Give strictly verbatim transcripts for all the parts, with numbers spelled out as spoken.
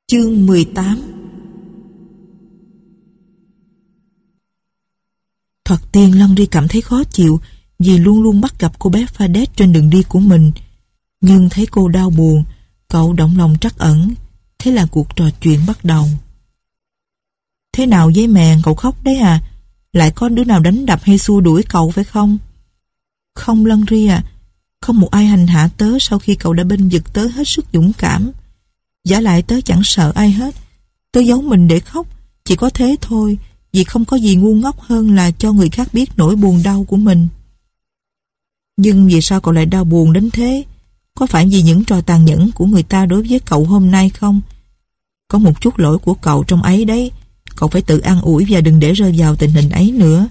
Chương mười tám. Thoạt tiên Laundry cảm thấy khó chịu vì luôn luôn bắt gặp cô bé Fadet trên đường đi của mình. Nhưng thấy cô đau buồn, cậu động lòng trắc ẩn. Thế là cuộc trò chuyện bắt đầu. Thế nào với mẹ, cậu khóc đấy à? Lại có đứa nào đánh đập hay xua đuổi cậu phải không? Không Laundry à, không một ai hành hạ tớ sau khi cậu đã bênh vực tớ hết sức dũng cảm. Giả lại tớ chẳng sợ ai hết. Tớ giấu mình để khóc, chỉ có thế thôi, vì không có gì ngu ngốc hơn là cho người khác biết nỗi buồn đau của mình. Nhưng vì sao cậu lại đau buồn đến thế? Có phải vì những trò tàn nhẫn của người ta đối với cậu hôm nay không? Có một chút lỗi của cậu trong ấy đấy. Cậu phải tự an ủi và đừng để rơi vào tình hình ấy nữa.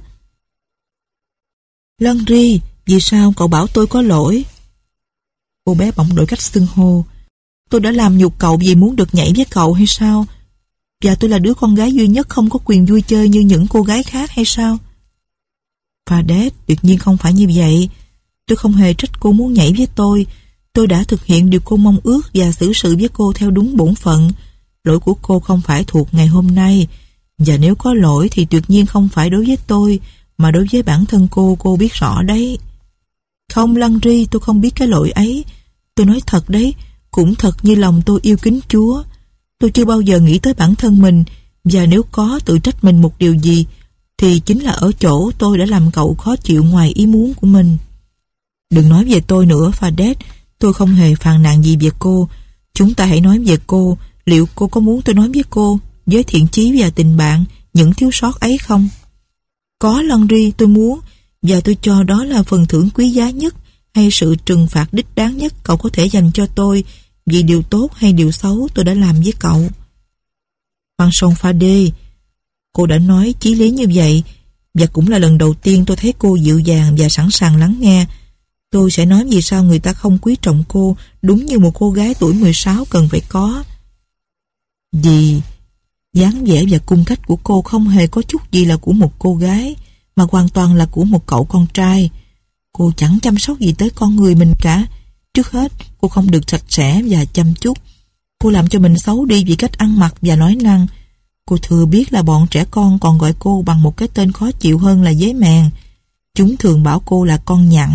Laundry, vì sao cậu bảo tôi có lỗi? Cô bé bỗng đổi cách xưng hô. Tôi đã làm nhục cậu vì muốn được nhảy với cậu hay sao? Và tôi là đứa con gái duy nhất không có quyền vui chơi như những cô gái khác hay sao? Fadet, tuyệt nhiên không phải như vậy. Tôi không hề trách cô muốn nhảy với tôi. Tôi đã thực hiện điều cô mong ước và xử sự với cô theo đúng bổn phận. Lỗi của cô không phải thuộc ngày hôm nay. Và nếu có lỗi thì tuyệt nhiên không phải đối với tôi, mà đối với bản thân cô, cô biết rõ đấy. Không Laundry, tôi không biết cái lỗi ấy. Tôi nói thật đấy, cũng thật như lòng tôi yêu kính Chúa. Tôi chưa bao giờ nghĩ tới bản thân mình, và nếu có tự trách mình một điều gì, thì chính là ở chỗ tôi đã làm cậu khó chịu ngoài ý muốn của mình. Đừng nói về tôi nữa, Fadet. Tôi không hề phàn nàn gì về cô. Chúng ta hãy nói về cô. Liệu cô có muốn tôi nói với cô, với thiện chí và tình bạn, những thiếu sót ấy không? Có Laundry, tôi muốn, và tôi cho đó là phần thưởng quý giá nhất hay sự trừng phạt đích đáng nhất cậu có thể dành cho tôi vì điều tốt hay điều xấu tôi đã làm với cậu. Hoàng Song Fadet, cô đã nói chí lý như vậy, và cũng là lần đầu tiên tôi thấy cô dịu dàng và sẵn sàng lắng nghe. Tôi sẽ nói vì sao người ta không quý trọng cô đúng như một cô gái tuổi mười sáu cần phải có. Vì dáng vẻ và cung cách của cô không hề có chút gì là của một cô gái, mà hoàn toàn là của một cậu con trai. Cô chẳng chăm sóc gì tới con người mình cả. Trước hết, cô không được sạch sẽ và chăm chút. Cô làm cho mình xấu đi vì cách ăn mặc và nói năng. Cô thừa biết là bọn trẻ con còn gọi cô bằng một cái tên khó chịu hơn là dế mèn. Chúng thường bảo cô là con nhặn.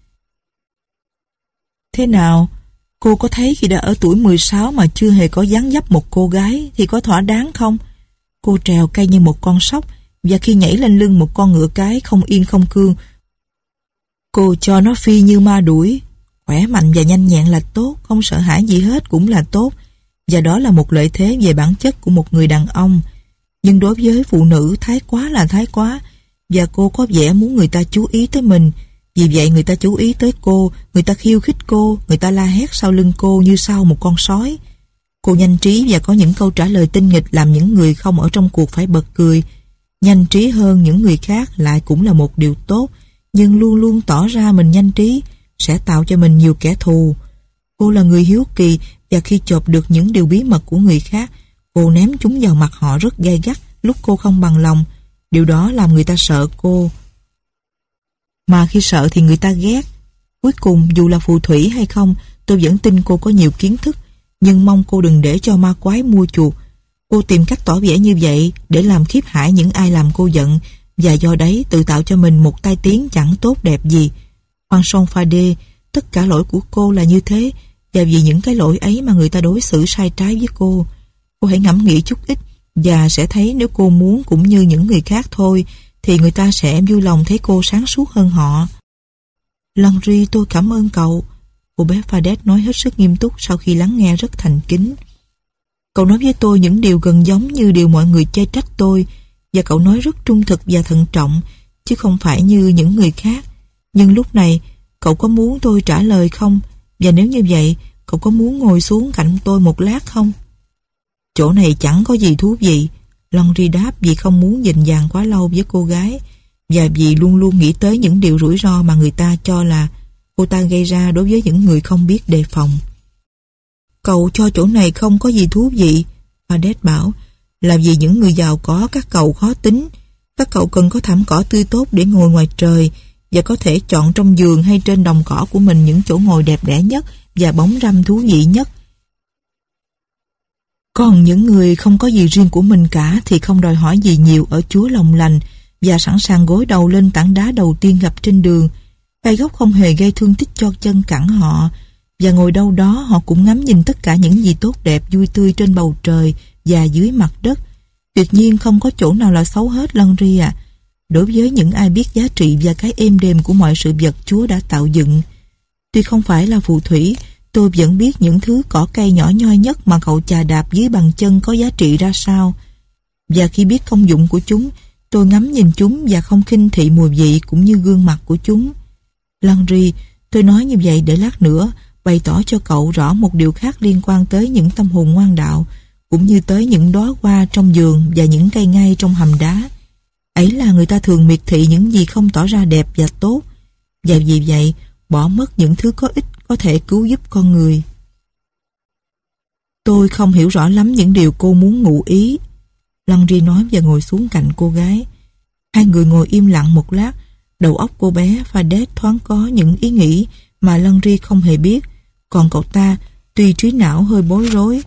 Thế nào? Cô có thấy khi đã ở tuổi mười sáu mà chưa hề có dáng dấp một cô gái thì có thỏa đáng không? Cô trèo cây như một con sóc, và khi nhảy lên lưng một con ngựa cái không yên không cương, cô cho nó phi như ma đuổi. Khỏe mạnh và nhanh nhẹn là tốt, không sợ hãi gì hết cũng là tốt, và đó là một lợi thế về bản chất của một người đàn ông. Nhưng đối với phụ nữ, thái quá là thái quá, và cô có vẻ muốn người ta chú ý tới mình. Vì vậy người ta chú ý tới cô, người ta khiêu khích cô, người ta la hét sau lưng cô như sau một con sói. Cô nhanh trí và có những câu trả lời tinh nghịch làm những người không ở trong cuộc phải bật cười. Nhanh trí hơn những người khác lại cũng là một điều tốt, nhưng luôn luôn tỏ ra mình nhanh trí sẽ tạo cho mình nhiều kẻ thù. Cô là người hiếu kỳ, và khi chộp được những điều bí mật của người khác, cô ném chúng vào mặt họ rất gay gắt lúc cô không bằng lòng. Điều đó làm người ta sợ cô. Mà khi sợ thì người ta ghét. Cuối cùng, dù là phù thủy hay không, tôi vẫn tin cô có nhiều kiến thức, nhưng mong cô đừng để cho ma quái mua chuộc. Cô tìm cách tỏ vẻ như vậy để làm khiếp hãi những ai làm cô giận, và do đấy tự tạo cho mình một tai tiếng chẳng tốt đẹp gì. Hoàng Song Fadet, tất cả lỗi của cô là như thế, và vì những cái lỗi ấy mà người ta đối xử sai trái với cô. Cô hãy ngẫm nghĩ chút ít, và sẽ thấy nếu cô muốn cũng như những người khác thôi, thì người ta sẽ vui lòng thấy cô sáng suốt hơn họ. Laundry, tôi cảm ơn cậu. Cô bé Fadet nói hết sức nghiêm túc sau khi lắng nghe rất thành kính. Cậu nói với tôi những điều gần giống như điều mọi người chê trách tôi, và cậu nói rất trung thực và thận trọng, chứ không phải như những người khác. Nhưng lúc này, cậu có muốn tôi trả lời không? Và nếu như vậy, cậu có muốn ngồi xuống cạnh tôi một lát không? Chỗ này chẳng có gì thú vị. Laundry đáp vì không muốn dình dàng quá lâu với cô gái, và vì luôn luôn nghĩ tới những điều rủi ro mà người ta cho là cô ta gây ra đối với những người không biết đề phòng. Cậu cho chỗ này không có gì thú vị, Fadet bảo, là vì những người giàu có các cậu khó tính. Các cậu cần có thảm cỏ tươi tốt để ngồi ngoài trời, và có thể chọn trong giường hay trên đồng cỏ của mình những chỗ ngồi đẹp đẽ nhất và bóng râm thú vị nhất. Còn những người không có gì riêng của mình cả thì không đòi hỏi gì nhiều ở Chúa lòng lành và sẵn sàng gối đầu lên tảng đá đầu tiên gặp trên đường. Gai góc không hề gây thương tích cho chân cẳng họ, và ngồi đâu đó họ cũng ngắm nhìn tất cả những gì tốt đẹp vui tươi trên bầu trời và dưới mặt đất. Tuyệt nhiên không có chỗ nào là xấu hết, Landry à. Đối với những ai biết giá trị và cái êm đềm của mọi sự vật Chúa đã tạo dựng. Tuy không phải là phù thủy, tôi vẫn biết những thứ cỏ cây nhỏ nhoi nhất mà cậu chà đạp dưới bàn chân có giá trị ra sao. Và khi biết công dụng của chúng, tôi ngắm nhìn chúng và không khinh thị mùi vị cũng như gương mặt của chúng. Landry, tôi nói như vậy để lát nữa bày tỏ cho cậu rõ một điều khác liên quan tới những tâm hồn ngoan đạo, cũng như tới những đóa hoa trong vườn và những cây ngay trong hầm đá. Ấy là người ta thường miệt thị những gì không tỏ ra đẹp và tốt, và vì vậy bỏ mất những thứ có ích có thể cứu giúp con người. Tôi không hiểu rõ lắm những điều cô muốn ngụ ý, Landry nói và ngồi xuống cạnh cô gái. Hai người ngồi im lặng một lát. Đầu óc cô bé Fadet thoáng có những ý nghĩ mà Landry không hề biết, còn cậu ta tuy trí não hơi bối rối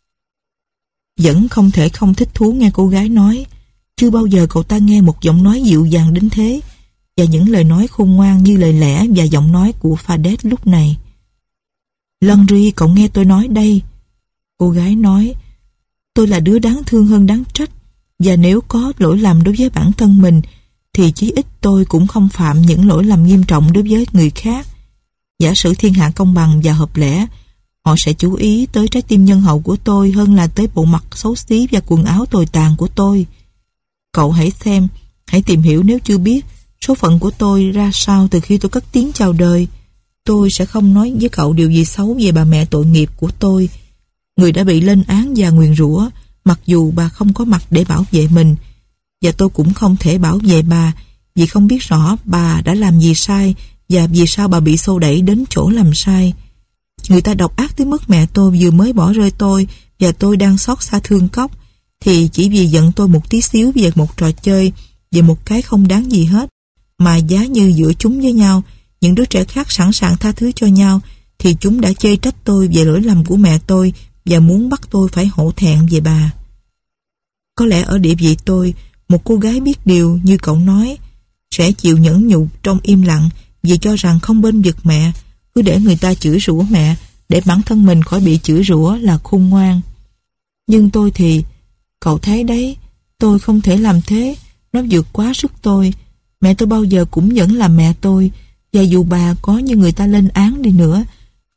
vẫn không thể không thích thú nghe cô gái nói. Chưa bao giờ cậu ta nghe một giọng nói dịu dàng đến thế, và những lời nói khôn ngoan như lời lẽ và giọng nói của Fadet lúc này. Landry, cậu nghe tôi nói đây. Cô gái nói, tôi là đứa đáng thương hơn đáng trách, và nếu có lỗi lầm đối với bản thân mình thì chí ít tôi cũng không phạm những lỗi lầm nghiêm trọng đối với người khác. Giả sử thiên hạ công bằng và hợp lẽ, họ sẽ chú ý tới trái tim nhân hậu của tôi hơn là tới bộ mặt xấu xí và quần áo tồi tàn của tôi. Cậu hãy xem, hãy tìm hiểu nếu chưa biết số phận của tôi ra sao từ khi tôi cất tiếng chào đời. Tôi sẽ không nói với cậu điều gì xấu về bà mẹ tội nghiệp của tôi, người đã bị lên án và nguyền rủa, mặc dù bà không có mặt để bảo vệ mình. Và tôi cũng không thể bảo vệ bà, vì không biết rõ bà đã làm gì sai và vì sao bà bị xô đẩy đến chỗ làm sai. Người ta độc ác tới mức mẹ tôi vừa mới bỏ rơi tôi và tôi đang xót xa thương cóc, thì chỉ vì giận tôi một tí xíu về một trò chơi, về một cái không đáng gì hết, mà giá như giữa chúng với nhau, những đứa trẻ khác sẵn sàng tha thứ cho nhau, thì chúng đã chê trách tôi về lỗi lầm của mẹ tôi và muốn bắt tôi phải hổ thẹn về bà. Có lẽ ở địa vị tôi, một cô gái biết điều như cậu nói sẽ chịu nhẫn nhục trong im lặng vì cho rằng không bên vực mẹ, cứ để người ta chửi rủa mẹ để bản thân mình khỏi bị chửi rủa là khôn ngoan. Nhưng tôi thì, cậu thấy đấy, tôi không thể làm thế, nó vượt quá sức tôi. Mẹ tôi bao giờ cũng vẫn là mẹ tôi, và dù bà có như người ta lên án đi nữa,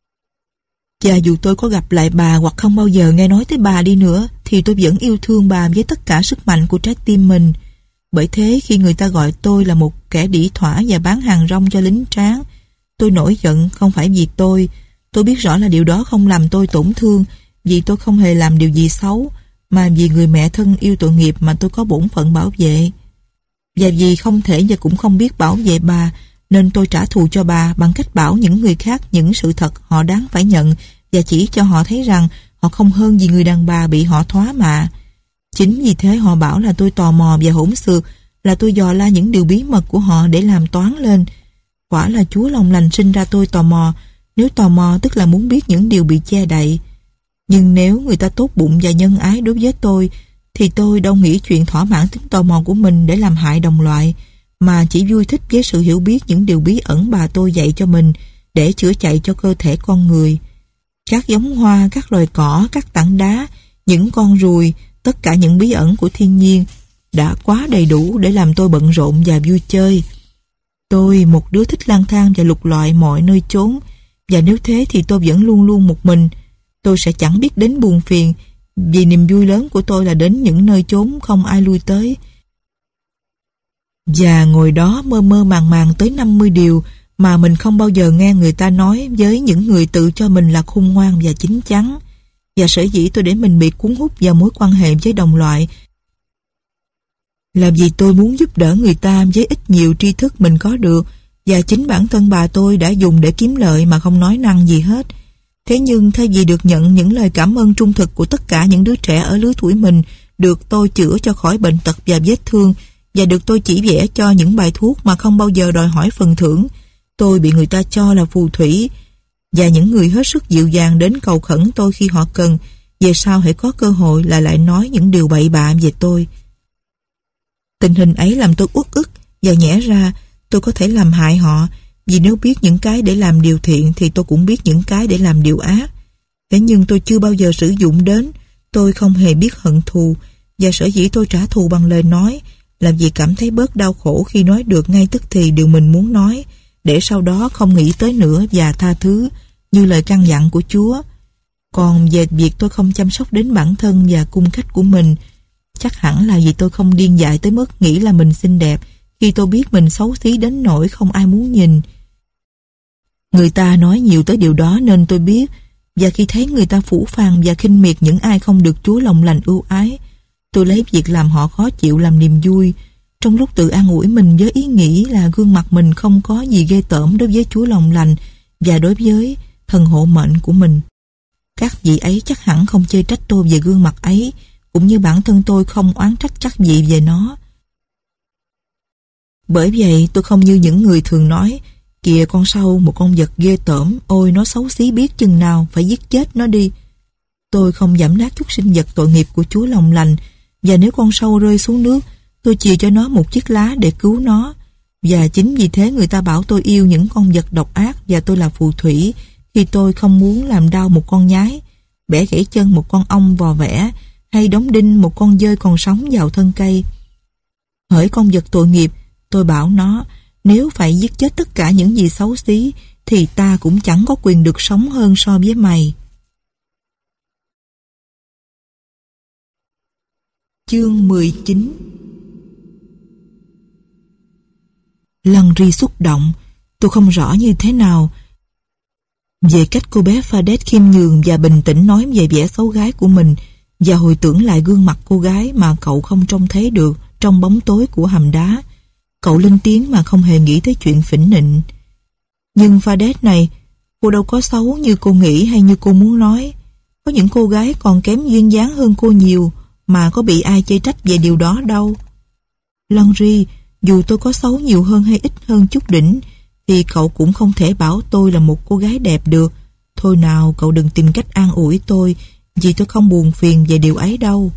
và dù tôi có gặp lại bà hoặc không bao giờ nghe nói tới bà đi nữa, thì tôi vẫn yêu thương bà với tất cả sức mạnh của trái tim mình. Bởi thế khi người ta gọi tôi là một kẻ đĩ thỏa và bán hàng rong cho lính tráng, tôi nổi giận không phải vì tôi. Tôi biết rõ là điều đó không làm tôi tổn thương, vì tôi không hề làm điều gì xấu, mà vì người mẹ thân yêu tội nghiệp mà tôi có bổn phận bảo vệ. Và vì không thể và cũng không biết bảo vệ bà, nên tôi trả thù cho bà bằng cách bảo những người khác những sự thật họ đáng phải nhận và chỉ cho họ thấy rằng họ không hơn gì người đàn bà bị họ thoá mạ. Chính vì thế họ bảo là tôi tò mò và hỗn xược, là tôi dò la những điều bí mật của họ để làm toán lên. Quả là Chúa lòng lành sinh ra tôi tò mò, nếu tò mò tức là muốn biết những điều bị che đậy. Nhưng nếu người ta tốt bụng và nhân ái đối với tôi, thì tôi đâu nghĩ chuyện thỏa mãn tính tò mò của mình để làm hại đồng loại, mà chỉ vui thích với sự hiểu biết những điều bí ẩn bà tôi dạy cho mình để chữa chạy cho cơ thể con người. Các giống hoa, các loài cỏ, các tảng đá, những con ruồi, tất cả những bí ẩn của thiên nhiên đã quá đầy đủ để làm tôi bận rộn và vui chơi. Tôi, một đứa thích lang thang và lục lọi mọi nơi chốn, và nếu thế thì tôi vẫn luôn luôn một mình. Tôi sẽ chẳng biết đến buồn phiền, vì niềm vui lớn của tôi là đến những nơi chốn không ai lui tới. Và ngồi đó mơ mơ màng màng tới năm mươi điều mà mình không bao giờ nghe người ta nói với những người tự cho mình là khôn ngoan và chín chắn. Và sở dĩ tôi để mình bị cuốn hút vào mối quan hệ với đồng loại là vì tôi muốn giúp đỡ người ta với ít nhiều tri thức mình có được, và chính bản thân bà tôi đã dùng để kiếm lợi mà không nói năng gì hết. Thế nhưng thay vì được nhận những lời cảm ơn trung thực của tất cả những đứa trẻ ở lứa tuổi mình, được tôi chữa cho khỏi bệnh tật và vết thương, và được tôi chỉ vẽ cho những bài thuốc mà không bao giờ đòi hỏi phần thưởng, tôi bị người ta cho là phù thủy, và những người hết sức dịu dàng đến cầu khẩn tôi khi họ cần, về sau hãy có cơ hội là lại nói những điều bậy bạ về tôi. Tình hình ấy làm tôi uất ức và nhẽ ra tôi có thể làm hại họ, vì nếu biết những cái để làm điều thiện thì tôi cũng biết những cái để làm điều ác. Thế nhưng tôi chưa bao giờ sử dụng đến, tôi không hề biết hận thù, và sở dĩ tôi trả thù bằng lời nói là vì cảm thấy bớt đau khổ khi nói được ngay tức thì điều mình muốn nói, để sau đó không nghĩ tới nữa và tha thứ, như lời căn dặn của Chúa. Còn về việc tôi không chăm sóc đến bản thân và cung cách của mình, chắc hẳn là vì tôi không điên dại tới mức nghĩ là mình xinh đẹp khi tôi biết mình xấu xí đến nỗi không ai muốn nhìn. Người ta nói nhiều tới điều đó nên tôi biết, và khi thấy người ta phũ phàng và khinh miệt những ai không được Chúa lòng lành ưu ái, tôi lấy việc làm họ khó chịu làm niềm vui, trong lúc tự an ủi mình với ý nghĩ là gương mặt mình không có gì ghê tởm đối với Chúa lòng lành và đối với thần hộ mệnh của mình. Các vị ấy chắc hẳn không chê trách tôi về gương mặt ấy, cũng như bản thân tôi không oán trách các vị về nó. Bởi vậy tôi không như những người thường nói, kìa con sâu, một con vật ghê tởm, ôi nó xấu xí biết chừng nào, phải giết chết nó đi. Tôi không giảm nát chút sinh vật tội nghiệp của Chúa lòng lành, và nếu con sâu rơi xuống nước, tôi chìa cho nó một chiếc lá để cứu nó. Và chính vì thế người ta bảo tôi yêu những con vật độc ác và tôi là phù thủy khi tôi không muốn làm đau một con nhái, bẻ gãy chân một con ong vò vẽ, hay đóng đinh một con dơi còn sống vào thân cây. Hỡi con vật tội nghiệp, tôi bảo nó, nếu phải giết chết tất cả những gì xấu xí, thì ta cũng chẳng có quyền được sống hơn so với mày. Chương mười chín. Landry xúc động, tôi không rõ như thế nào về cách cô bé Fadet khiêm nhường và bình tĩnh nói về vẻ xấu gái của mình, và hồi tưởng lại gương mặt cô gái mà cậu không trông thấy được trong bóng tối của hầm đá. Cậu lên tiếng mà không hề nghĩ tới chuyện phỉnh nịnh. Nhưng Fadet này, cô đâu có xấu như cô nghĩ hay như cô muốn nói. Có những cô gái còn kém duyên dáng hơn cô nhiều, mà có bị ai chê trách về điều đó đâu. Landry, dù tôi có xấu nhiều hơn hay ít hơn chút đỉnh, thì cậu cũng không thể bảo tôi là một cô gái đẹp được. Thôi nào, cậu đừng tìm cách an ủi tôi, vì tôi không buồn phiền về điều ấy đâu.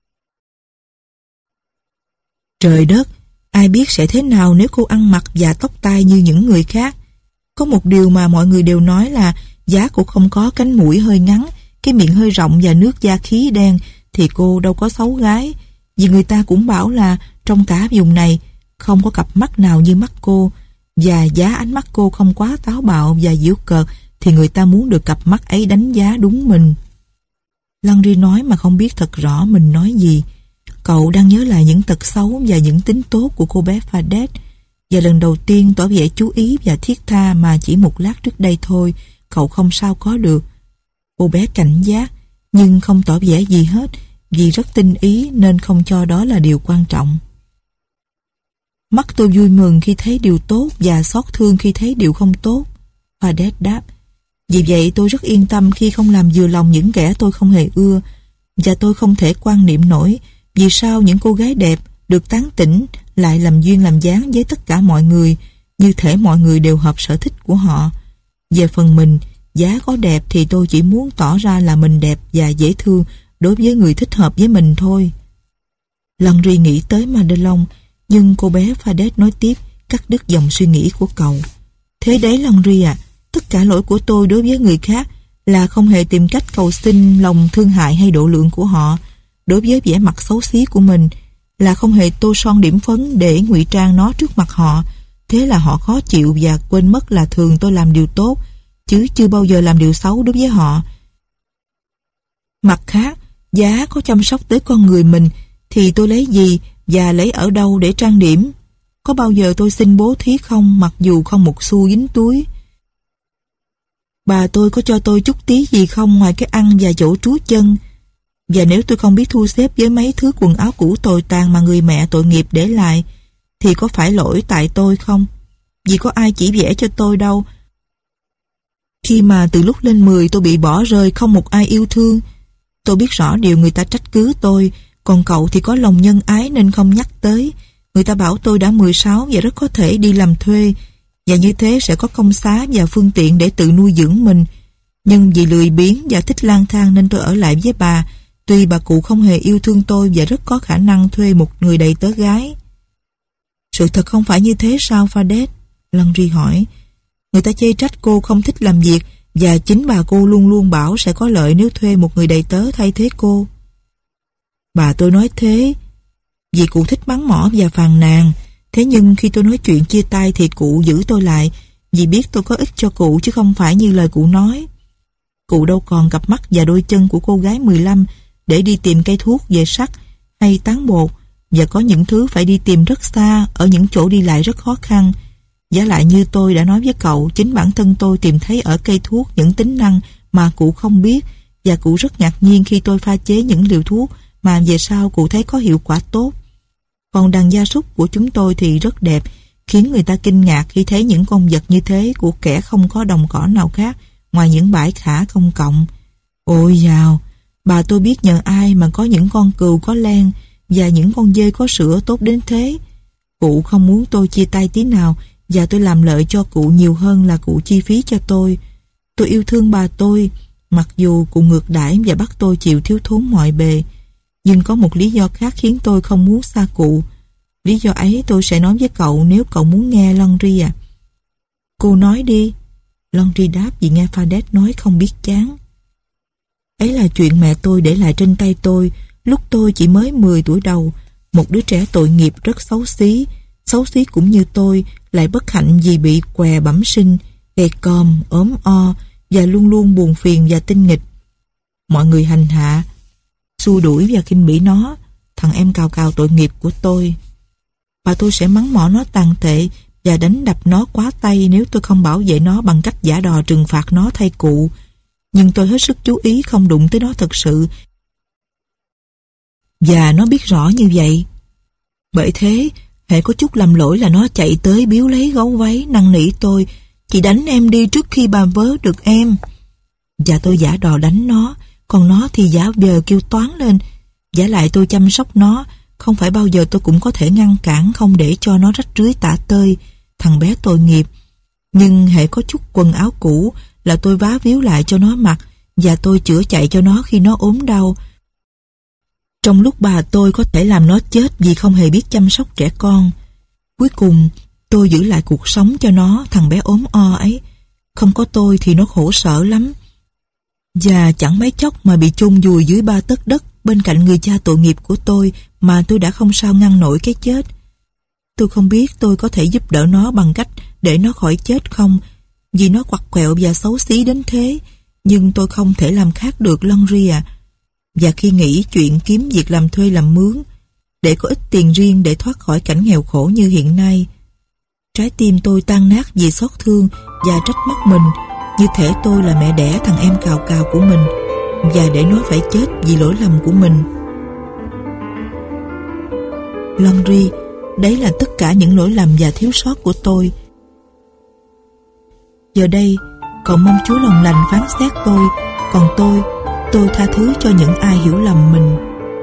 Trời đất, ai biết sẽ thế nào nếu cô ăn mặc và tóc tai như những người khác. Có một điều mà mọi người đều nói là giá cô không có cánh mũi hơi ngắn, cái miệng hơi rộng và nước da khí đen, thì cô đâu có xấu gái. Vì người ta cũng bảo là trong cả vùng này không có cặp mắt nào như mắt cô, và giá ánh mắt cô không quá táo bạo và giễu cợt thì người ta muốn được cặp mắt ấy đánh giá đúng mình. Landry nói mà không biết thật rõ mình nói gì. Cậu đang nhớ lại những tật xấu và những tính tốt của cô bé Fadet, và lần đầu tiên tỏ vẻ chú ý và thiết tha mà chỉ một lát trước đây thôi cậu không sao có được. Cô bé cảnh giác nhưng không tỏ vẻ gì hết, vì rất tinh ý nên không cho đó là điều quan trọng. Mắt tôi vui mừng khi thấy điều tốt và xót thương khi thấy điều không tốt, Fadet đáp. Vì vậy tôi rất yên tâm khi không làm vừa lòng những kẻ tôi không hề ưa, và tôi không thể quan niệm nổi vì sao những cô gái đẹp được tán tỉnh lại làm duyên làm dáng với tất cả mọi người, như thể mọi người đều hợp sở thích của họ. Về phần mình, giá có đẹp thì tôi chỉ muốn tỏ ra là mình đẹp và dễ thương đối với người thích hợp với mình thôi. Landry nghĩ tới Madelon, nhưng cô bé Fadet nói tiếp, cắt đứt dòng suy nghĩ của cậu. Thế đấy Landry à, tất cả lỗi của tôi đối với người khác là không hề tìm cách cầu xin lòng thương hại hay độ lượng của họ. Đối với vẻ mặt xấu xí của mình là không hề tô son điểm phấn để ngụy trang nó trước mặt họ. Thế là họ khó chịu và quên mất là thường tôi làm điều tốt, chứ chưa bao giờ làm điều xấu đối với họ. Mặt khác, giá có chăm sóc tới con người mình thì tôi lấy gì và lấy ở đâu để trang điểm? Có bao giờ tôi xin bố thí không, mặc dù không một xu dính túi? Bà tôi có cho tôi chút tí gì không ngoài cái ăn và chỗ trú chân? Và nếu tôi không biết thu xếp với mấy thứ quần áo cũ tồi tàn mà người mẹ tội nghiệp để lại, thì có phải lỗi tại tôi không? Vì có ai chỉ vẽ cho tôi đâu. Khi mà từ lúc lên mười tôi bị bỏ rơi, không một ai yêu thương. Tôi biết rõ điều người ta trách cứ tôi, còn cậu thì có lòng nhân ái nên không nhắc tới. Người ta bảo tôi đã mười sáu và rất có thể đi làm thuê, và như thế sẽ có công xá và phương tiện để tự nuôi dưỡng mình. Nhưng vì lười biếng và thích lang thang nên tôi ở lại với bà, tuy bà cụ không hề yêu thương tôi và rất có khả năng thuê một người đầy tớ gái. Sự thật không phải như thế sao Fadet? Landry hỏi. Người ta chê trách cô không thích làm việc và chính bà cô luôn luôn bảo sẽ có lợi nếu thuê một người đầy tớ thay thế cô. Bà tôi nói thế vì cụ thích mắng mỏ và phàn nàn. Thế nhưng khi tôi nói chuyện chia tay thì cụ giữ tôi lại vì biết tôi có ích cho cụ chứ không phải như lời cụ nói. Cụ đâu còn cặp mắt và đôi chân của cô gái mười lăm để đi tìm cây thuốc về sắt hay tán bột, và có những thứ phải đi tìm rất xa ở những chỗ đi lại rất khó khăn. Giả lại như tôi đã nói với cậu, chính bản thân tôi tìm thấy ở cây thuốc những tính năng mà cụ không biết, và cụ rất ngạc nhiên khi tôi pha chế những liều thuốc mà về sau cụ thấy có hiệu quả tốt. Còn đàn gia súc của chúng tôi thì rất đẹp, khiến người ta kinh ngạc khi thấy những con vật như thế của kẻ không có đồng cỏ nào khác ngoài những bãi khả công cộng. Ôi dào, bà tôi biết nhờ ai mà có những con cừu có len và những con dê có sữa tốt đến thế. Cụ không muốn tôi chia tay tí nào, và tôi làm lợi cho cụ nhiều hơn là cụ chi phí cho tôi. Tôi yêu thương bà tôi, mặc dù cụ ngược đãi và bắt tôi chịu thiếu thốn mọi bề. Nhưng có một lý do khác khiến tôi không muốn xa cụ. Lý do ấy tôi sẽ nói với cậu nếu cậu muốn nghe, Landry à. Cô nói đi. Landry đáp vì nghe Fadet nói không biết chán. Ấy là chuyện mẹ tôi để lại trên tay tôi lúc tôi chỉ mới mười tuổi đầu. Một đứa trẻ tội nghiệp rất xấu xí, xấu xí cũng như tôi, lại bất hạnh vì bị què bẩm sinh, gầy còm, ốm o và luôn luôn buồn phiền và tinh nghịch. Mọi người hành hạ, xua đuổi và khinh bỉ nó, thằng em cào cào tội nghiệp của tôi. Bà tôi sẽ mắng mỏ nó tàn tệ và đánh đập nó quá tay nếu tôi không bảo vệ nó bằng cách giả đò trừng phạt nó thay cụ. Nhưng tôi hết sức chú ý không đụng tới nó thật sự, và nó biết rõ như vậy. Bởi thế, hễ có chút làm lỗi là nó chạy tới biếu lấy gấu váy, năn nỉ tôi, chị đánh em đi trước khi bà vớ được em. Và tôi giả đò đánh nó, còn nó thì giả vờ kêu toán lên. Giả lại tôi chăm sóc nó, không phải bao giờ tôi cũng có thể ngăn cản không để cho nó rách rưới tả tơi, thằng bé tội nghiệp. Nhưng hễ có chút quần áo cũ là tôi vá víu lại cho nó mặc, và tôi chữa chạy cho nó khi nó ốm đau. Trong lúc bà tôi có thể làm nó chết vì không hề biết chăm sóc trẻ con. Cuối cùng, tôi giữ lại cuộc sống cho nó, thằng bé ốm o ấy. Không có tôi thì nó khổ sở lắm. Và chẳng mấy chốc mà bị chôn vùi dưới ba tấc đất bên cạnh người cha tội nghiệp của tôi mà tôi đã không sao ngăn nổi cái chết. Tôi không biết tôi có thể giúp đỡ nó bằng cách để nó khỏi chết không, vì nó quặt quẹo và xấu xí đến thế, nhưng tôi không thể làm khác được, Landry à. Và khi nghĩ chuyện kiếm việc làm thuê làm mướn để có ít tiền riêng để thoát khỏi cảnh nghèo khổ như hiện nay, trái tim tôi tan nát vì xót thương và trách móc mình, như thể tôi là mẹ đẻ thằng em cào cào của mình và để nó phải chết vì lỗi lầm của mình. Landry, đấy là tất cả những lỗi lầm và thiếu sót của tôi. Giờ đây, cậu mong Chúa lòng lành phán xét tôi, còn tôi, tôi tha thứ cho những ai hiểu lầm mình.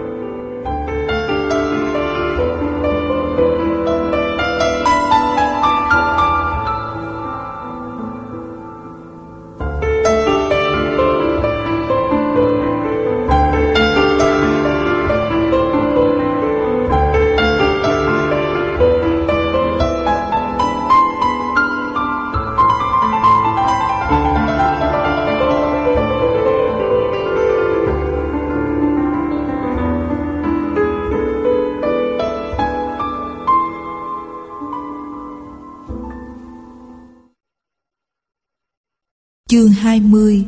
Chương hai mươi.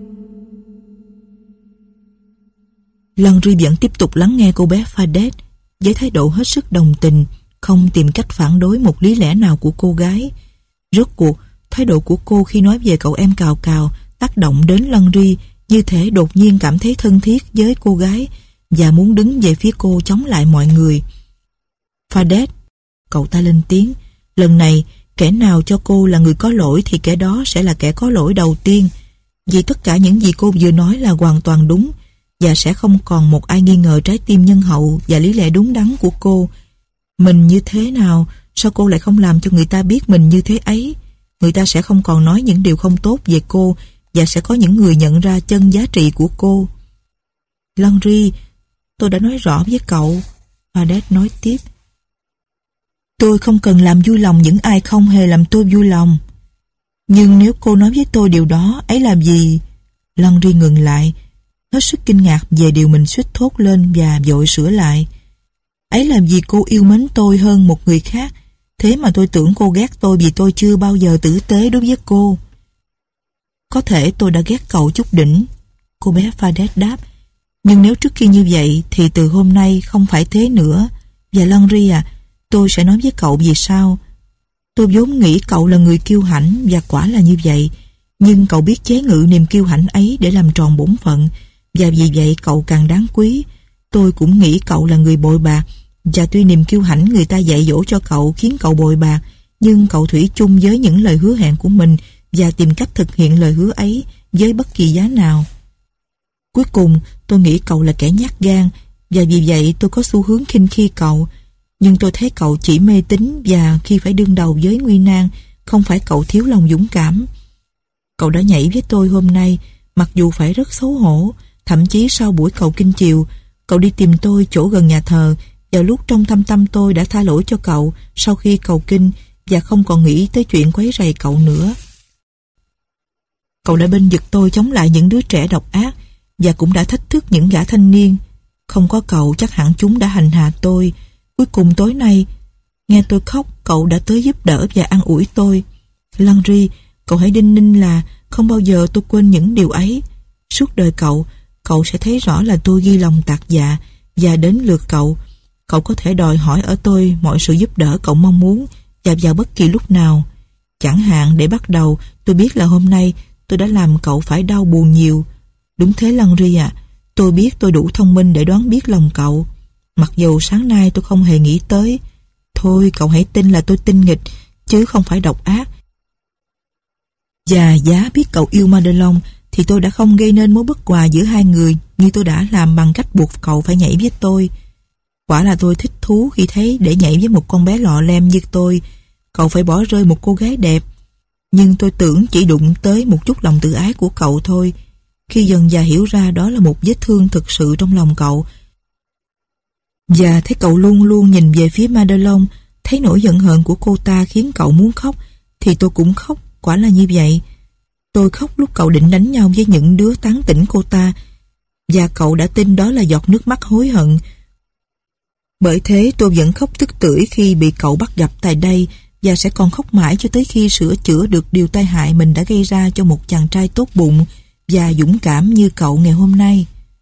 Landry vẫn tiếp tục lắng nghe cô bé Fadet với thái độ hết sức đồng tình, không tìm cách phản đối một lý lẽ nào của cô gái. Rốt cuộc, thái độ của cô khi nói về cậu em cào cào tác động đến Landry, như thể đột nhiên cảm thấy thân thiết với cô gái và muốn đứng về phía cô chống lại mọi người. Fadet, cậu ta lên tiếng, lần này kẻ nào cho cô là người có lỗi thì kẻ đó sẽ là kẻ có lỗi đầu tiên. Vì tất cả những gì cô vừa nói là hoàn toàn đúng, và sẽ không còn một ai nghi ngờ trái tim nhân hậu và lý lẽ đúng đắn của cô. Mình như thế nào, sao cô lại không làm cho người ta biết mình như thế ấy? Người ta sẽ không còn nói những điều không tốt về cô và sẽ có những người nhận ra chân giá trị của cô. Landry, tôi đã nói rõ với cậu. Fadet nói tiếp. Tôi không cần làm vui lòng những ai không hề làm tôi vui lòng. Nhưng nếu cô nói với tôi điều đó, ấy là gì? Landry ngừng lại, hết sức kinh ngạc về điều mình suýt thốt lên và vội sửa lại. Ấy là vì cô yêu mến tôi hơn một người khác, thế mà tôi tưởng cô ghét tôi vì tôi chưa bao giờ tử tế đối với cô. Có thể tôi đã ghét cậu chút đỉnh, cô bé Fadet đáp. Nhưng nếu trước khi như vậy thì từ hôm nay không phải thế nữa. Và Landry à, tôi sẽ nói với cậu vì sao. Tôi vốn nghĩ cậu là người kiêu hãnh và quả là như vậy. Nhưng cậu biết chế ngự niềm kiêu hãnh ấy để làm tròn bổn phận, và vì vậy cậu càng đáng quý. Tôi cũng nghĩ cậu là người bội bạc, và tuy niềm kiêu hãnh người ta dạy dỗ cho cậu khiến cậu bội bạc, nhưng cậu thủy chung với những lời hứa hẹn của mình và tìm cách thực hiện lời hứa ấy với bất kỳ giá nào. Cuối cùng, tôi nghĩ cậu là kẻ nhát gan, và vì vậy tôi có xu hướng khinh khi cậu. Nhưng tôi thấy cậu chỉ mê tín, và khi phải đương đầu với nguy nan, không phải cậu thiếu lòng dũng cảm. Cậu đã nhảy với tôi hôm nay, mặc dù phải rất xấu hổ. Thậm chí sau buổi cầu kinh chiều, cậu đi tìm tôi chỗ gần nhà thờ, vào lúc trong thâm tâm tôi đã tha lỗi cho cậu sau khi cầu kinh và không còn nghĩ tới chuyện quấy rầy cậu nữa. Cậu đã bênh vực tôi chống lại những đứa trẻ độc ác và cũng đã thách thức những gã thanh niên. Không có cậu chắc hẳn chúng đã hành hạ tôi. Cuối cùng tối nay, nghe tôi khóc, cậu đã tới giúp đỡ và an ủi tôi. Landry, cậu hãy đinh ninh là không bao giờ tôi quên những điều ấy. Suốt đời cậu, cậu sẽ thấy rõ là tôi ghi lòng tạc dạ, và đến lượt cậu, cậu có thể đòi hỏi ở tôi mọi sự giúp đỡ cậu mong muốn và vào bất kỳ lúc nào. Chẳng hạn để bắt đầu, tôi biết là hôm nay tôi đã làm cậu phải đau buồn nhiều. Đúng thế Landry ạ, à, tôi biết tôi đủ thông minh để đoán biết lòng cậu. Mặc dù sáng nay tôi không hề nghĩ tới. Thôi cậu hãy tin là tôi tinh nghịch, chứ không phải độc ác. Và giá biết cậu yêu Madelon thì tôi đã không gây nên mối bất hòa giữa hai người như tôi đã làm bằng cách buộc cậu phải nhảy với tôi. Quả là tôi thích thú khi thấy để nhảy với một con bé lọ lem như tôi, cậu phải bỏ rơi một cô gái đẹp. Nhưng tôi tưởng chỉ đụng tới một chút lòng tự ái của cậu thôi. Khi dần dà hiểu ra đó là một vết thương thực sự trong lòng cậu, và thấy cậu luôn luôn nhìn về phía Madelon, thấy nỗi giận hờn của cô ta khiến cậu muốn khóc, thì tôi cũng khóc. Quả là như vậy. Tôi khóc lúc cậu định đánh nhau với những đứa tán tỉnh cô ta, và cậu đã tin đó là giọt nước mắt hối hận. Bởi thế tôi vẫn khóc tức tưởi khi bị cậu bắt gặp tại đây, và sẽ còn khóc mãi cho tới khi sửa chữa được điều tai hại mình đã gây ra cho một chàng trai tốt bụng và dũng cảm như cậu ngày hôm nay.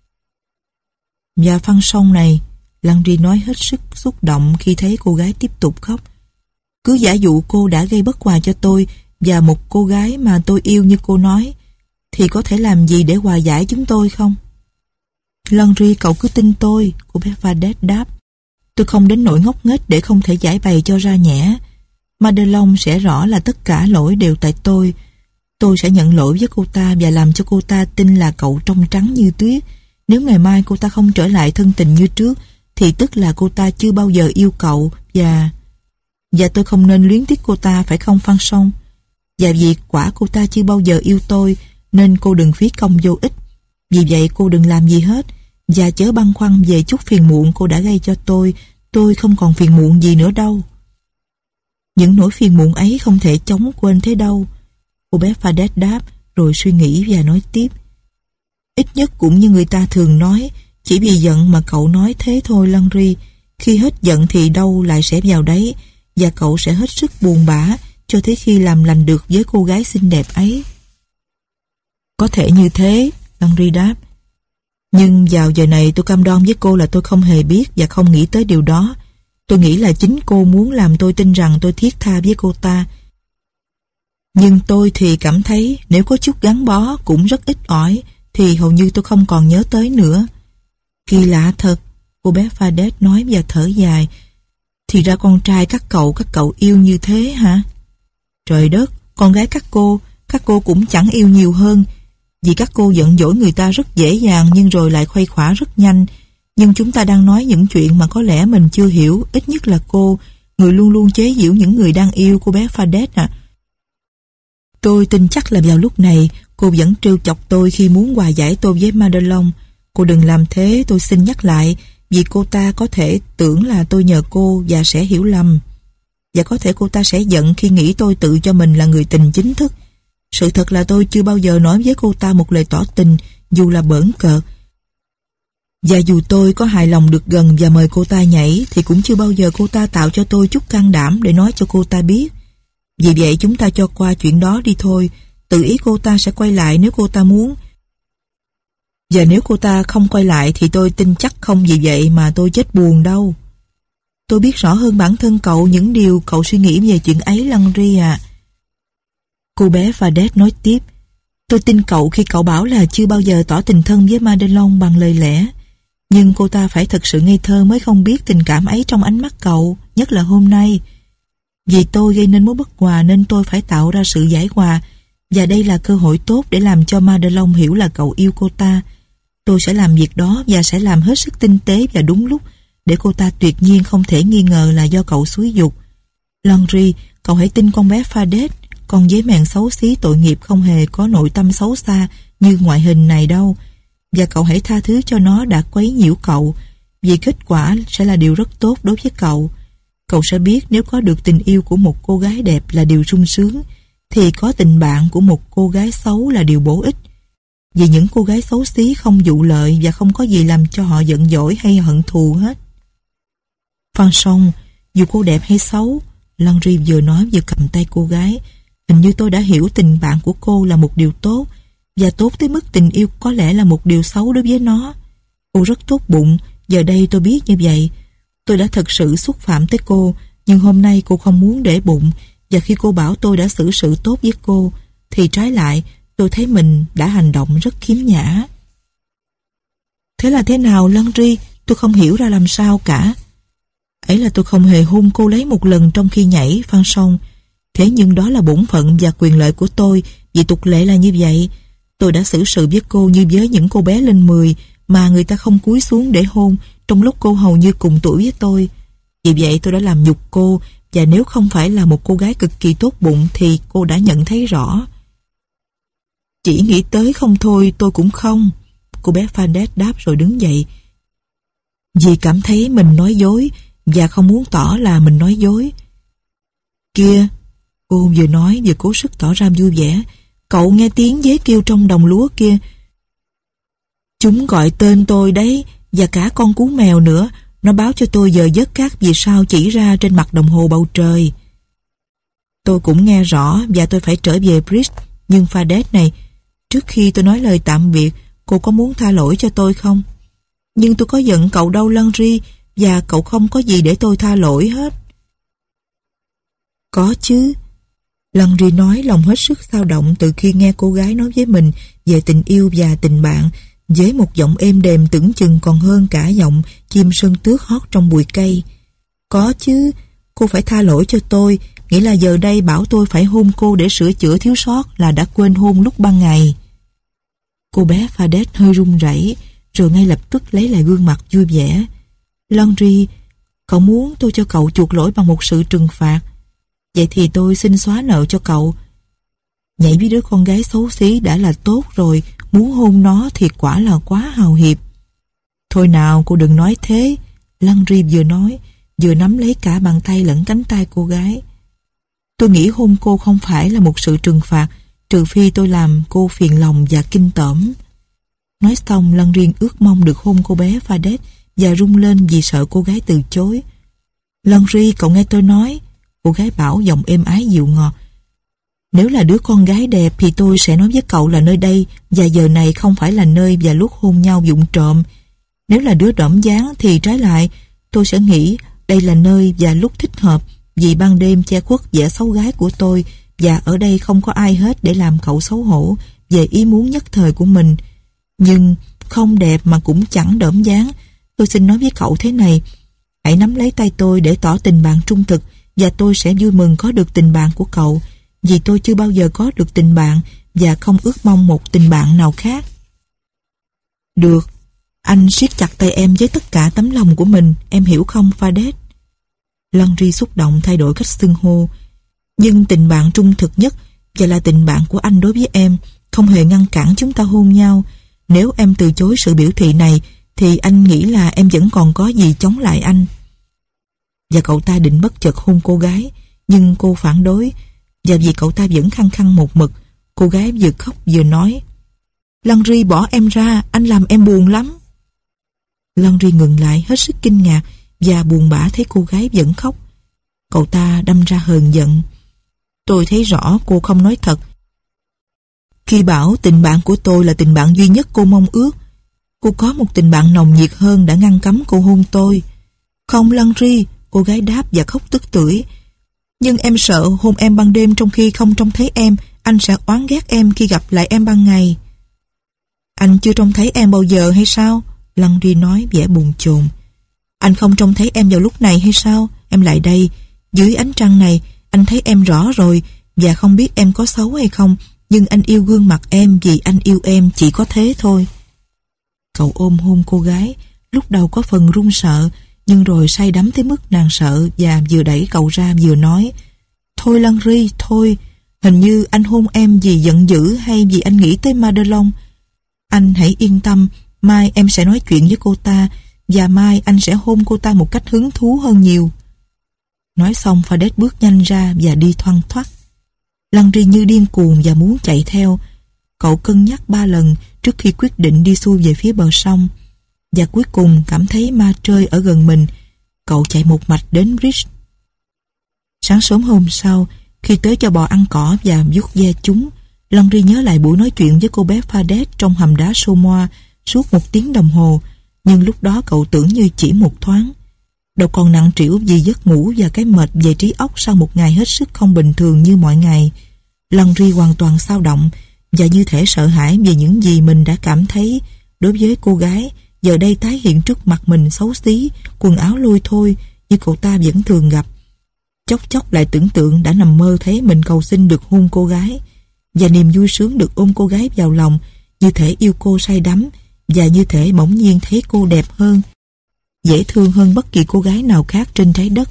Và phăng sông này, Landry nói hết sức xúc động khi thấy cô gái tiếp tục khóc. Cứ giả dụ cô đã gây bất hòa cho tôi và một cô gái mà tôi yêu như cô nói, thì có thể làm gì để hòa giải chúng tôi không? Landry, cậu cứ tin tôi, cô bé Fadet đáp. Tôi không đến nỗi ngốc nghếch để không thể giải bày cho ra nhẽ. Madelon sẽ rõ là tất cả lỗi đều tại tôi. Tôi sẽ nhận lỗi với cô ta và làm cho cô ta tin là cậu trong trắng như tuyết. Nếu ngày mai cô ta không trở lại thân tình như trước, thì tức là cô ta chưa bao giờ yêu cậu, và... Và tôi không nên luyến tiếc cô ta, phải không Phan Song? Và vì quả cô ta chưa bao giờ yêu tôi, nên cô đừng phí công vô ích. Vì vậy cô đừng làm gì hết, và chớ băn khoăn về chút phiền muộn cô đã gây cho tôi. Tôi không còn phiền muộn gì nữa đâu. Những nỗi phiền muộn ấy không thể chống quên thế đâu, cô bé Fadet đáp, rồi suy nghĩ và nói tiếp. Ít nhất cũng như người ta thường nói, chỉ vì giận mà cậu nói thế thôi Landry. Khi hết giận thì đâu lại sẽ vào đấy, và cậu sẽ hết sức buồn bã cho tới khi làm lành được với cô gái xinh đẹp ấy. Có thể như thế, Landry đáp. Nhưng vào giờ này tôi cam đoan với cô là tôi không hề biết và không nghĩ tới điều đó. Tôi nghĩ là chính cô muốn làm tôi tin rằng tôi thiết tha với cô ta. Nhưng tôi thì cảm thấy nếu có chút gắn bó cũng rất ít ỏi, thì hầu như tôi không còn nhớ tới nữa. Kỳ lạ thật, cô bé Fadet nói và thở dài. Thì ra con trai các cậu, các cậu yêu như thế hả? Trời đất, con gái các cô, các cô cũng chẳng yêu nhiều hơn. Vì các cô giận dỗi người ta rất dễ dàng nhưng rồi lại khuây khỏa rất nhanh. Nhưng chúng ta đang nói những chuyện mà có lẽ mình chưa hiểu, ít nhất là cô, người luôn luôn chế giễu những người đang yêu, cô bé Fadet à. Tôi tin chắc là vào lúc này Cô vẫn trêu chọc tôi khi muốn hòa giải tôi với Madelon. Cô đừng làm thế, tôi xin nhắc lại, vì cô ta có thể tưởng là tôi nhờ cô và sẽ hiểu lầm. Và có thể cô ta sẽ giận khi nghĩ tôi tự cho mình là người tình chính thức. Sự thật là tôi chưa bao giờ nói với cô ta một lời tỏ tình, dù là bỡn cợt. Và dù tôi có hài lòng được gần và mời cô ta nhảy, thì cũng chưa bao giờ cô ta tạo cho tôi chút can đảm để nói cho cô ta biết. Vì vậy chúng ta cho qua chuyện đó đi thôi. Tự ý cô ta sẽ quay lại nếu cô ta muốn. Và nếu cô ta không quay lại thì tôi tin chắc không vì vậy mà tôi chết buồn đâu. Tôi biết rõ hơn bản thân cậu những điều cậu suy nghĩ về chuyện ấy, Landry à. Cô bé Fadet nói tiếp. Tôi tin cậu khi cậu bảo là chưa bao giờ tỏ tình thân với Madelon bằng lời lẽ. Nhưng cô ta phải thật sự ngây thơ mới không biết tình cảm ấy trong ánh mắt cậu, nhất là hôm nay. Vì tôi gây nên mối bất hòa nên tôi phải tạo ra sự giải hòa, và đây là cơ hội tốt để làm cho Madelon hiểu là cậu yêu cô ta. Tôi sẽ làm việc đó và sẽ làm hết sức tinh tế và đúng lúc để cô ta tuyệt nhiên không thể nghi ngờ là do cậu xúi giục. Landry, cậu hãy tin con bé Fadet, con dế mèn xấu xí tội nghiệp không hề có nội tâm xấu xa như ngoại hình này đâu. Và cậu hãy tha thứ cho nó đã quấy nhiễu cậu, vì kết quả sẽ là điều rất tốt đối với cậu. Cậu sẽ biết nếu có được tình yêu của một cô gái đẹp là điều sung sướng, thì có tình bạn của một cô gái xấu là điều bổ ích. Vì những cô gái xấu xí không vụ lợi và không có gì làm cho họ giận dỗi hay hận thù hết. Phan Song, dù cô đẹp hay xấu, Landry vừa nói vừa cầm tay cô gái, hình như tôi đã hiểu tình bạn của cô là một điều tốt, và tốt tới mức tình yêu có lẽ là một điều xấu đối với nó. Cô rất tốt bụng, giờ đây tôi biết như vậy. Tôi đã thật sự xúc phạm tới cô, nhưng hôm nay cô không muốn để bụng, và khi cô bảo tôi đã xử sự tốt với cô, thì trái lại, tôi thấy mình đã hành động rất khiếm nhã. Thế là thế nào, Landry? Tôi không hiểu ra làm sao cả. Ấy là tôi không hề hôn cô lấy một lần trong khi nhảy, Phan Song. Thế nhưng đó là bổn phận và quyền lợi của tôi, vì tục lệ là như vậy. Tôi đã xử sự với cô như với những cô bé lên mười mà người ta không cúi xuống để hôn trong lúc cô hầu như cùng tuổi với tôi. Vì vậy tôi đã làm nhục cô, và nếu không phải là một cô gái cực kỳ tốt bụng thì cô đã nhận thấy rõ. Chỉ nghĩ tới không thôi tôi cũng không. Cô bé Fadet đáp rồi đứng dậy. Vì cảm thấy mình nói dối và không muốn tỏ là mình nói dối. Kia, cô vừa nói vừa cố sức tỏ ra vui vẻ. Cậu nghe tiếng dế kêu trong đồng lúa kia. Chúng gọi tên tôi đấy, và cả con cú mèo nữa. Nó báo cho tôi giờ giấc các vì sao chỉ ra trên mặt đồng hồ bầu trời. Tôi cũng nghe rõ và tôi phải trở về Bridge. Nhưng Fadet này, trước khi tôi nói lời tạm biệt, cô có muốn tha lỗi cho tôi không? Nhưng tôi có giận cậu đâu, Landry, và cậu không có gì để tôi tha lỗi hết. Có chứ. Landry nói, lòng hết sức xao động từ khi nghe cô gái nói với mình về tình yêu và tình bạn, với một giọng êm đềm tưởng chừng còn hơn cả giọng chim sơn tước hót trong bụi cây. Có chứ, cô phải tha lỗi cho tôi, nghĩa là giờ đây bảo tôi phải hôn cô để sửa chữa thiếu sót là đã quên hôn lúc ban ngày. Cô bé Fadet hơi run rẩy, rồi ngay lập tức lấy lại gương mặt vui vẻ. Landry, cậu muốn tôi cho cậu chuộc lỗi bằng một sự trừng phạt. Vậy thì tôi xin xóa nợ cho cậu. Nhảy với đứa con gái xấu xí đã là tốt rồi, muốn hôn nó thì quả là quá hào hiệp. Thôi nào, cô đừng nói thế. Landry vừa nói, vừa nắm lấy cả bàn tay lẫn cánh tay cô gái. Tôi nghĩ hôn cô không phải là một sự trừng phạt, trừ phi tôi làm cô phiền lòng và kinh tởm. Nói xong, Landry ước mong được hôn cô bé Fadet và rung lên vì sợ cô gái từ chối. Landry, cậu nghe tôi nói. Cô gái bảo giọng êm ái dịu ngọt. Nếu là đứa con gái đẹp thì tôi sẽ nói với cậu là nơi đây và giờ này không phải là nơi và lúc hôn nhau vụng trộm. Nếu là đứa đỏm dáng thì trái lại, tôi sẽ nghĩ đây là nơi và lúc thích hợp, vì ban đêm che khuất vẻ xấu gái của tôi và ở đây không có ai hết để làm cậu xấu hổ về ý muốn nhất thời của mình. Nhưng không đẹp mà cũng chẳng đỏm dáng. Tôi xin nói với cậu thế này, hãy nắm lấy tay tôi để tỏ tình bạn trung thực, và tôi sẽ vui mừng có được tình bạn của cậu, vì tôi chưa bao giờ có được tình bạn và không ước mong một tình bạn nào khác. Được, anh siết chặt tay em với tất cả tấm lòng của mình, em hiểu không, Fadet? Landry xúc động thay đổi cách xưng hô. Nhưng tình bạn trung thực nhất và là tình bạn của anh đối với em không hề ngăn cản chúng ta hôn nhau. Nếu em từ chối sự biểu thị này thì anh nghĩ là em vẫn còn có gì chống lại anh. Và cậu ta định bất chợt hôn cô gái, nhưng cô phản đối. Và vì cậu ta vẫn khăng khăng một mực, cô gái vừa khóc vừa nói: Landry, bỏ em ra, anh làm em buồn lắm. Landry ngừng lại hết sức kinh ngạc và buồn bã thấy cô gái vẫn khóc. Cậu ta đâm ra hờn giận: Tôi thấy rõ cô không nói thật khi bảo tình bạn của tôi là tình bạn duy nhất cô mong ước. Cô có một tình bạn nồng nhiệt hơn đã ngăn cấm cô hôn tôi. Không Landry, cô gái đáp và khóc tức tưởi. Nhưng em sợ hôn em ban đêm trong khi không trông thấy em, anh sẽ oán ghét em khi gặp lại em ban ngày. Anh chưa trông thấy em bao giờ hay sao? Landry nói vẻ buồn chồn. Anh không trông thấy em vào lúc này hay sao? Em lại đây, dưới ánh trăng này, anh thấy em rõ rồi, và không biết em có xấu hay không, nhưng anh yêu gương mặt em vì anh yêu em, chỉ có thế thôi. Cậu ôm hôn cô gái, lúc đầu có phần run sợ, nhưng rồi say đắm tới mức nàng sợ và vừa đẩy cậu ra vừa nói: Thôi Landry, thôi, hình như anh hôn em vì giận dữ hay vì anh nghĩ tới Madelon. Anh hãy yên tâm, mai em sẽ nói chuyện với cô ta, và mai anh sẽ hôn cô ta một cách hứng thú hơn nhiều. Nói xong Fadet bước nhanh ra và đi thoăn thoắt. Landry như điên cuồng và muốn chạy theo. Cậu cân nhắc ba lần trước khi quyết định đi xuôi về phía bờ sông, và cuối cùng cảm thấy ma trơi ở gần mình. Cậu chạy một mạch đến Bridge. Sáng sớm hôm sau, khi tới cho bò ăn cỏ và vuốt ve chúng, Landry nhớ lại buổi nói chuyện với cô bé Fadet trong hầm đá Somoa suốt một tiếng đồng hồ, nhưng lúc đó cậu tưởng như chỉ một thoáng. Đầu còn nặng trĩu vì giấc ngủ và cái mệt về trí óc sau một ngày hết sức không bình thường như mọi ngày. Landry hoàn toàn xao động và như thể sợ hãi về những gì mình đã cảm thấy đối với cô gái giờ đây tái hiện trước mặt mình xấu xí, quần áo lôi thôi như cậu ta vẫn thường gặp. Chốc chốc lại tưởng tượng đã nằm mơ thấy mình cầu xin được hôn cô gái, và niềm vui sướng được ôm cô gái vào lòng, như thể yêu cô say đắm, và như thể bỗng nhiên thấy cô đẹp hơn, dễ thương hơn bất kỳ cô gái nào khác trên trái đất.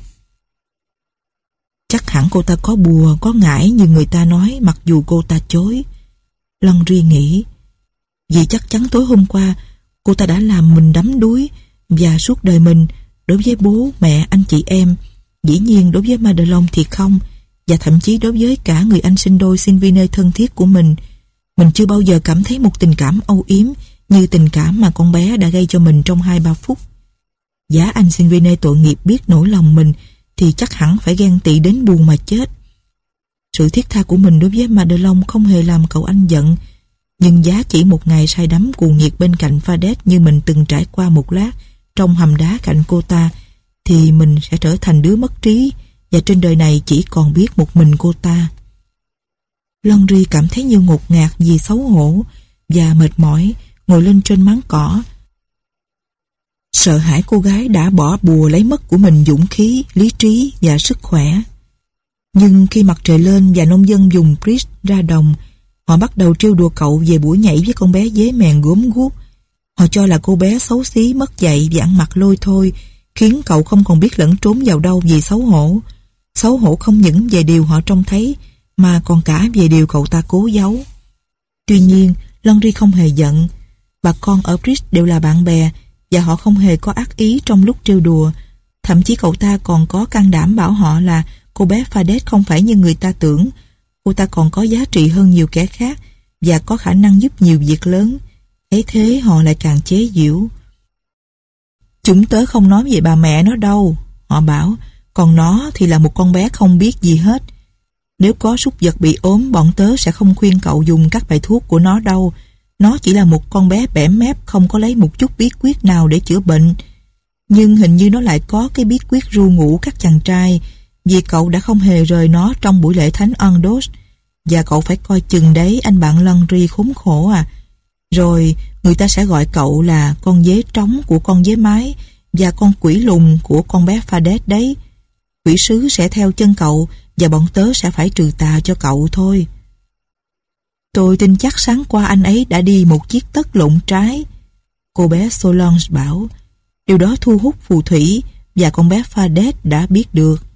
Chắc hẳn cô ta có bùa, có ngải như người ta nói, mặc dù cô ta chối. Landry nghĩ, vì chắc chắn tối hôm qua cô ta đã làm mình đắm đuối, và suốt đời mình, đối với bố, mẹ, anh chị em, dĩ nhiên đối với Madelon thì không, và thậm chí đối với cả người anh sinh đôi Sylvine thân thiết của mình, mình chưa bao giờ cảm thấy một tình cảm âu yếm như tình cảm mà con bé đã gây cho mình trong hai ba phút. Giá anh Sylvine tội nghiệp biết nỗi lòng mình thì chắc hẳn phải ghen tị đến buồn mà chết. Sự thiết tha của mình đối với Madelon không hề làm cậu anh giận, nhưng giá chỉ một ngày say đắm cuồng nhiệt bên cạnh Fadet như mình từng trải qua một lát trong hầm đá cạnh cô ta, thì mình sẽ trở thành đứa mất trí, và trên đời này chỉ còn biết một mình cô ta. Landry cảm thấy như ngột ngạt vì xấu hổ và mệt mỏi, ngồi lên trên máng cỏ. Sợ hãi cô gái đã bỏ bùa lấy mất của mình dũng khí, lý trí và sức khỏe. Nhưng khi mặt trời lên và nông dân dùng Bridge ra đồng, họ bắt đầu trêu đùa cậu về buổi nhảy với con bé dế mèn gốm guốc. Họ cho là cô bé xấu xí, mất dạy và ăn mặc lôi thôi, khiến cậu không còn biết lẫn trốn vào đâu vì xấu hổ. Xấu hổ không những về điều họ trông thấy, mà còn cả về điều cậu ta cố giấu. Tuy nhiên, Landry không hề giận. Bà con ở Bridge đều là bạn bè, và họ không hề có ác ý trong lúc trêu đùa. Thậm chí cậu ta còn có can đảm bảo họ là cô bé Fadet không phải như người ta tưởng. Cô ta còn có giá trị hơn nhiều kẻ khác và có khả năng giúp nhiều việc lớn. Ấy thế họ lại càng chế giễu. Chúng tớ không nói về bà mẹ nó đâu, họ bảo, còn nó thì là một con bé không biết gì hết. Nếu có súc vật bị ốm, bọn tớ sẽ không khuyên cậu dùng các bài thuốc của nó đâu. Nó chỉ là một con bé bẽm mép, không có lấy một chút bí quyết nào để chữa bệnh. Nhưng hình như nó lại có cái bí quyết ru ngủ các chàng trai, vì cậu đã không hề rời nó trong buổi lễ thánh Andos, và cậu phải coi chừng đấy, anh bạn Landry khốn khổ à. Rồi người ta sẽ gọi cậu là con dế trống của con dế mái và con quỷ lùn của con bé Fadet đấy. Quỷ sứ sẽ theo chân cậu và bọn tớ sẽ phải trừ tà cho cậu thôi. Tôi tin chắc sáng qua anh ấy đã đi một chiếc tất lộn trái, cô bé Solange bảo. Điều đó thu hút phù thủy và con bé Fadet đã biết được.